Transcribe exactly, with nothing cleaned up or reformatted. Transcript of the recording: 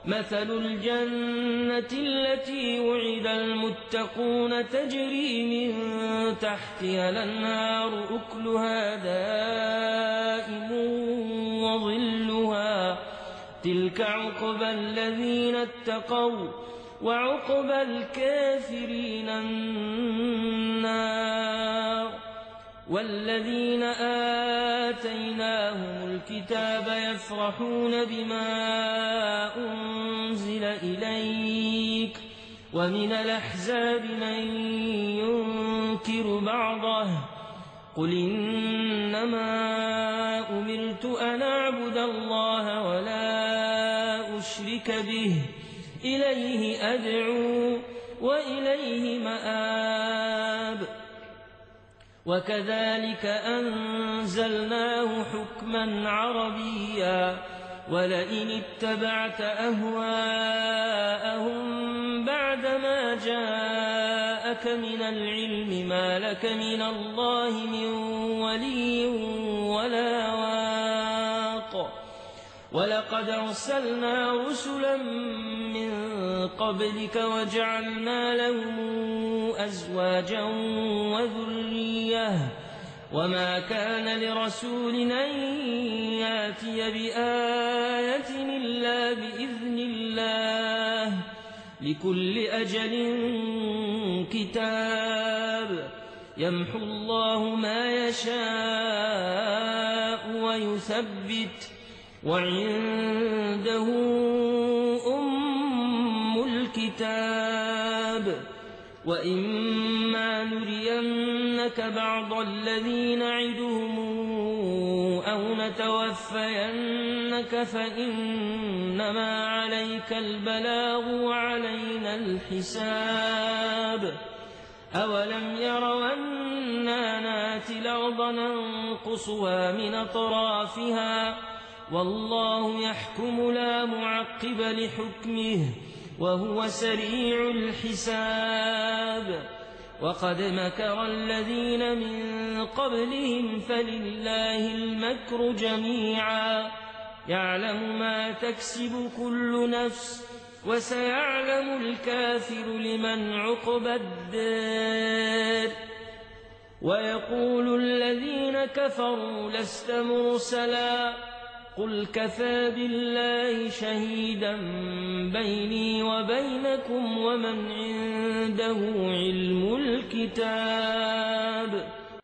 مثل الجنة التي وعد المتقون تجري من تحتها الأنهار أكلها دائم وظلها تلك عقبى الذين اتقوا وعقبى الكافرين النار والذين آتيناهم الكتاب يفرحون بما أنزل إليك ومن الأحزاب من ينكر بعضه قل إنما أمرت أن أعبد الله ولا أشرك به إليه أدعو وإليه مآب وكذلك أنزلناه حكما عربيا ولئن اتبعت أهواءهم بعدما جاءك من العلم ما لك من الله من ولي ولا واق ولقد أرسلنا رسلا من قبلك وجعلنا لهم أزواجا وذرية وما كان لرسول أن ياتي بآية إلا بإذن الله لكل أجل كتاب يمحو الله ما يشاء ويثبت وعنده أم الكتاب وإما نرينك بعض الذي نعدهم أو نتوفينك فإنما عليك البلاغ وعلينا الحساب أولم يروا أنا ناتي الأرض ننقصها من أطرافها والله يحكم لا معقب لحكمه وهو سريع الحساب وقد مكر الذين من قبلهم فلله المكر جميعا يعلم ما تكسب كل نفس وسيعلم الكافر لمن عقبى الدار ويقول الذين كفروا لست مرسلا قل كفى بالله شهيدا بيني وبينكم ومن عنده علم الكتاب